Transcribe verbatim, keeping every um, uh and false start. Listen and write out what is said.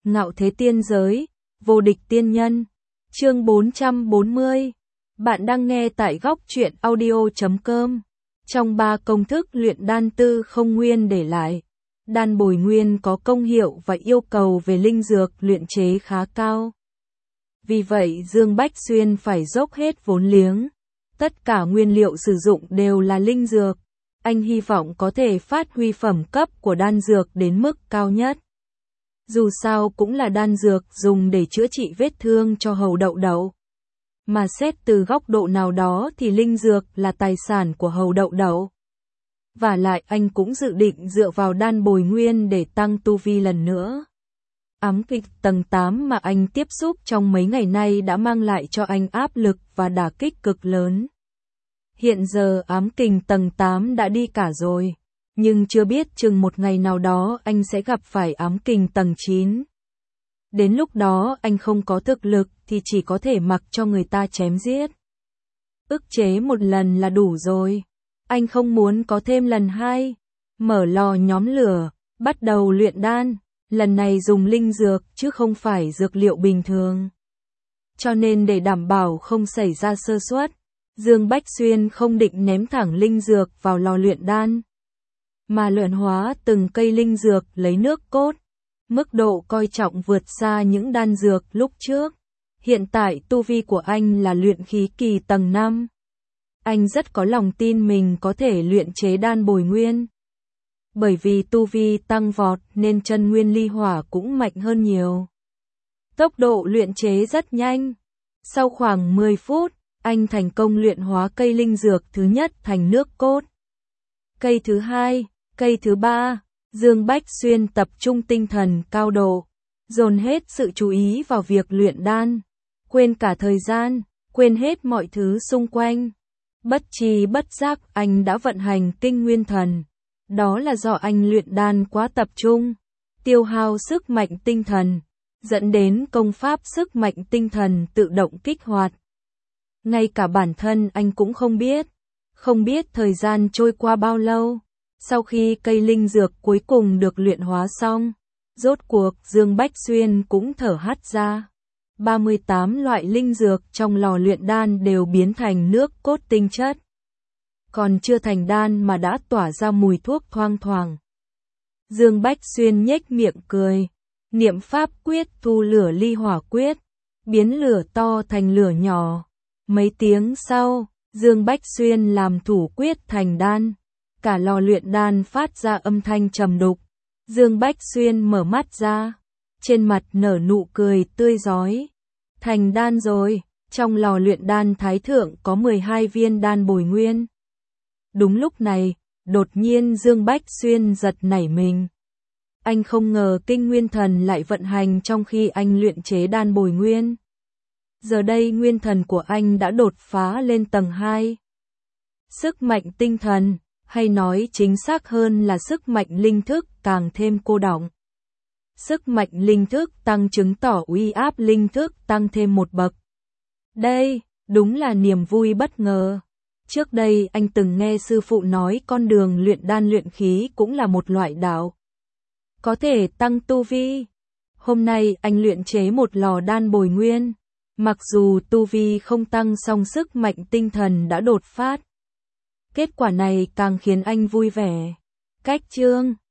Ngạo thế tiên giới, vô địch tiên nhân. Chương bốn trăm bốn mươi. Bạn đang nghe tại góc truyện audio chấm com. Trong ba công thức luyện đan tư không nguyên để lại, đan bồi nguyên có công hiệu và yêu cầu về linh dược luyện chế khá cao. Vì vậy Dương Bách Xuyên phải dốc hết vốn liếng. Tất cả nguyên liệu sử dụng đều là linh dược. Anh hy vọng có thể phát huy phẩm cấp của đan dược đến mức cao nhất. Dù sao cũng là đan dược dùng để chữa trị vết thương cho hầu đậu đậu. Mà xét từ góc độ nào đó thì linh dược là tài sản của hầu đậu đậu. Và lại anh cũng dự định dựa vào đan bồi nguyên để tăng tu vi lần nữa. Ám kình tầng tám mà anh tiếp xúc trong mấy ngày nay đã mang lại cho anh áp lực và đả kích cực lớn. Hiện giờ ám kình tầng tám đã đi cả rồi, nhưng chưa biết chừng một ngày nào đó anh sẽ gặp phải ám kình tầng chín. Đến lúc đó anh không có thực lực thì chỉ có thể mặc cho người ta chém giết. Ức chế một lần là đủ rồi. Anh không muốn có thêm lần hai. Mở lò nhóm lửa, bắt đầu luyện đan. Lần này dùng linh dược chứ không phải dược liệu bình thường. Cho nên để đảm bảo không xảy ra sơ suất, Dương Bách Xuyên không định ném thẳng linh dược vào lò luyện đan, mà luyện hóa từng cây linh dược lấy nước cốt. Mức độ coi trọng vượt xa những đan dược lúc trước. Hiện tại tu vi của anh là luyện khí kỳ tầng năm. Anh rất có lòng tin mình có thể luyện chế đan bồi nguyên. Bởi vì tu vi tăng vọt nên chân nguyên ly hỏa cũng mạnh hơn nhiều. Tốc độ luyện chế rất nhanh. Sau khoảng mười phút, anh thành công luyện hóa cây linh dược thứ nhất thành nước cốt. Cây thứ hai, cây thứ ba, Dương Bách Xuyên tập trung tinh thần cao độ, dồn hết sự chú ý vào việc luyện đan, quên cả thời gian, quên hết mọi thứ xung quanh. Bất tri bất giác anh đã vận hành kinh nguyên thần. Đó là do anh luyện đan quá tập trung, tiêu hao sức mạnh tinh thần, dẫn đến công pháp sức mạnh tinh thần tự động kích hoạt. Ngay cả bản thân anh cũng không biết, không biết thời gian trôi qua bao lâu. Sau khi cây linh dược cuối cùng được luyện hóa xong, rốt cuộc Dương Bách Xuyên cũng thở hắt ra. ba mươi tám loại linh dược trong lò luyện đan đều biến thành nước cốt tinh chất. Còn chưa thành đan mà đã tỏa ra mùi thuốc thoang thoảng. Dương Bách Xuyên nhếch miệng cười, niệm pháp quyết thu lửa ly hỏa quyết, biến lửa to thành lửa nhỏ. Mấy tiếng sau, Dương Bách Xuyên làm thủ quyết thành đan. Cả lò luyện đan phát ra âm thanh trầm đục. Dương Bách Xuyên mở mắt ra, trên mặt nở nụ cười tươi rói. Thành đan rồi, trong lò luyện đan thái thượng có mười hai viên đan bồi nguyên. Đúng lúc này, đột nhiên Dương Bách Xuyên giật nảy mình. Anh không ngờ kinh nguyên thần lại vận hành trong khi anh luyện chế đan bồi nguyên. Giờ đây nguyên thần của anh đã đột phá lên tầng hai. Sức mạnh tinh thần, hay nói chính xác hơn là sức mạnh linh thức càng thêm cô đọng. Sức mạnh linh thức tăng chứng tỏ uy áp linh thức tăng thêm một bậc. Đây, đúng là niềm vui bất ngờ. Trước đây anh từng nghe sư phụ nói con đường luyện đan luyện khí cũng là một loại đạo. Có thể tăng tu vi. Hôm nay anh luyện chế một lò đan bồi nguyên. Mặc dù tu vi không tăng song sức mạnh tinh thần đã đột phát. Kết quả này càng khiến anh vui vẻ. Cách chương